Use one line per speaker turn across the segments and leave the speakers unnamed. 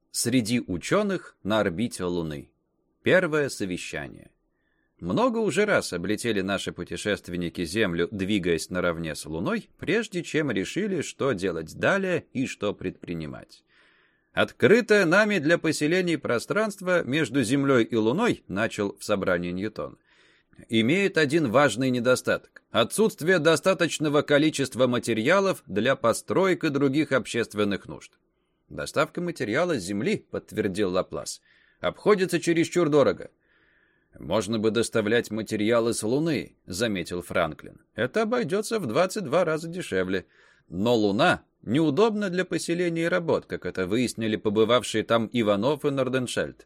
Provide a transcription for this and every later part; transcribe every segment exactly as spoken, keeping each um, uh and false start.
Среди ученых на орбите Луны. Первое совещание. Много уже раз облетели наши путешественники Землю, двигаясь наравне с Луной, прежде чем решили, что делать далее и что предпринимать. Открытое нами для поселений пространство между Землей и Луной, начал в собрании Ньютон, имеет один важный недостаток – отсутствие достаточного количества материалов для построек и других общественных нужд. «Доставка материала с Земли, — подтвердил Лаплас, — обходится чересчур дорого». «Можно бы доставлять материалы с Луны», — заметил Франклин. «Это обойдется в двадцать два раза дешевле. Но Луна неудобна для поселения и работ, как это выяснили побывавшие там Иванов и Норденшельд.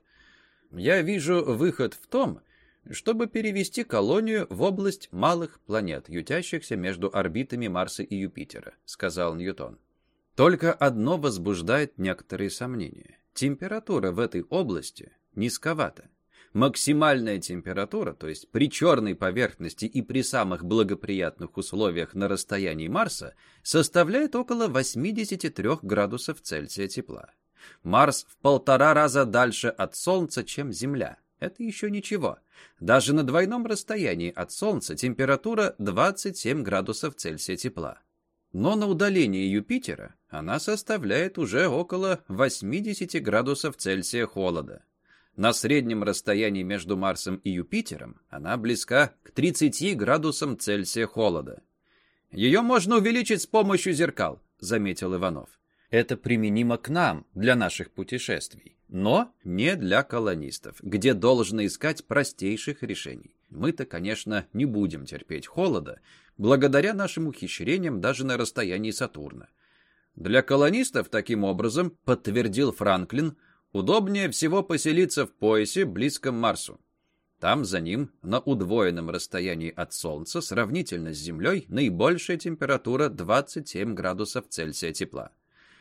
Я вижу выход в том, чтобы перевести колонию в область малых планет, ютящихся между орбитами Марса и Юпитера», — сказал Ньютон. «Только одно возбуждает некоторые сомнения. Температура в этой области низковата. Максимальная температура, то есть при черной поверхности и при самых благоприятных условиях на расстоянии Марса, составляет около восемьдесят три градусов Цельсия тепла. Марс в полтора раза дальше от Солнца, чем Земля. Это еще ничего. Даже на двойном расстоянии от Солнца температура двадцать семь градусов Цельсия тепла. Но на удалении Юпитера она составляет уже около восемьдесят градусов Цельсия холода. На среднем расстоянии между Марсом и Юпитером она близка к тридцати градусам Цельсия холода. «Ее можно увеличить с помощью зеркал», — заметил Иванов. «Это применимо к нам, для наших путешествий, но не для колонистов, где должно искать простейших решений. Мы-то, конечно, не будем терпеть холода, благодаря нашим ухищрениям даже на расстоянии Сатурна. Для колонистов, таким образом, подтвердил Франклин, удобнее всего поселиться в поясе, близком Марсу. Там за ним, на удвоенном расстоянии от Солнца, сравнительно с Землей, наибольшая температура двадцать семь градусов Цельсия тепла.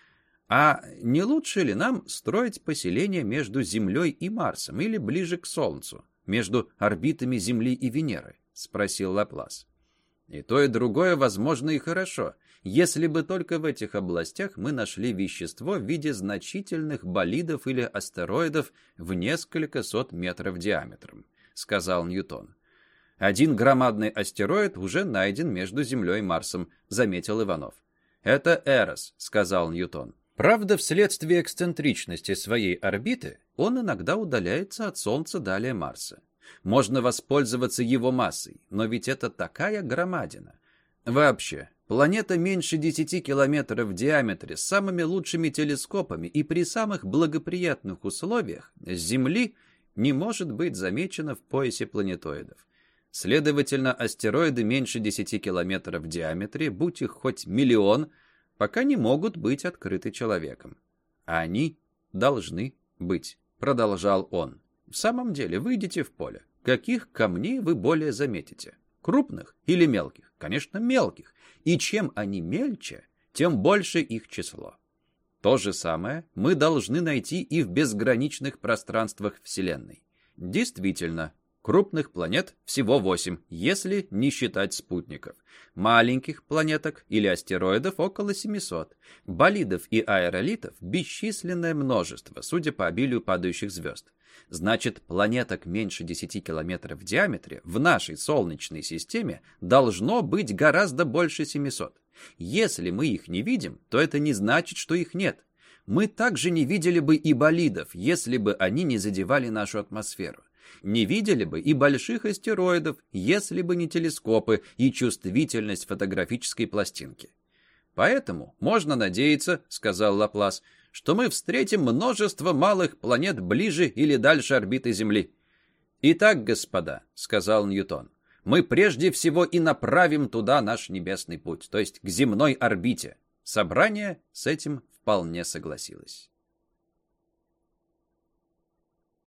А не лучше ли нам строить поселение между Землей и Марсом или ближе к Солнцу, между орбитами Земли и Венеры? — спросил Лаплас. И то, и другое возможно и хорошо, если бы только в этих областях мы нашли вещество в виде значительных болидов или астероидов в несколько сот метров диаметром, — сказал Ньютон. «Один громадный астероид уже найден между Землей и Марсом», — заметил Иванов. «Это Эрос», — сказал Ньютон. «Правда, вследствие эксцентричности своей орбиты он иногда удаляется от Солнца далее Марса. Можно воспользоваться его массой, но ведь это такая громадина. Вообще, планета меньше десяти километров в диаметре с самыми лучшими телескопами и при самых благоприятных условиях с Земли не может быть замечена в поясе планетоидов. Следовательно, астероиды меньше десяти километров в диаметре, будь их хоть миллион, пока не могут быть открыты человеком. А они должны быть», — продолжал он. «В самом деле, выйдите в поле. Каких камней вы более заметите? Крупных или мелких? Конечно, мелких. И чем они мельче, тем больше их число. То же самое мы должны найти и в безграничных пространствах Вселенной. Действительно, крупных планет всего восемь, если не считать спутников. Маленьких планеток или астероидов около семисот. Болидов и аэролитов бесчисленное множество, судя по обилию падающих звезд. Значит, планеток меньше десяти километров в диаметре в нашей Солнечной системе должно быть гораздо больше семисот. Если мы их не видим, то это не значит, что их нет. Мы также не видели бы и болидов, если бы они не задевали нашу атмосферу. Не видели бы и больших астероидов, если бы не телескопы и чувствительность фотографической пластинки. Поэтому можно надеяться, — сказал Лаплас, — что мы встретим множество малых планет ближе или дальше орбиты Земли. «Итак, господа, — сказал Ньютон, — мы прежде всего и направим туда наш небесный путь, то есть к земной орбите». Собрание с этим вполне согласилось.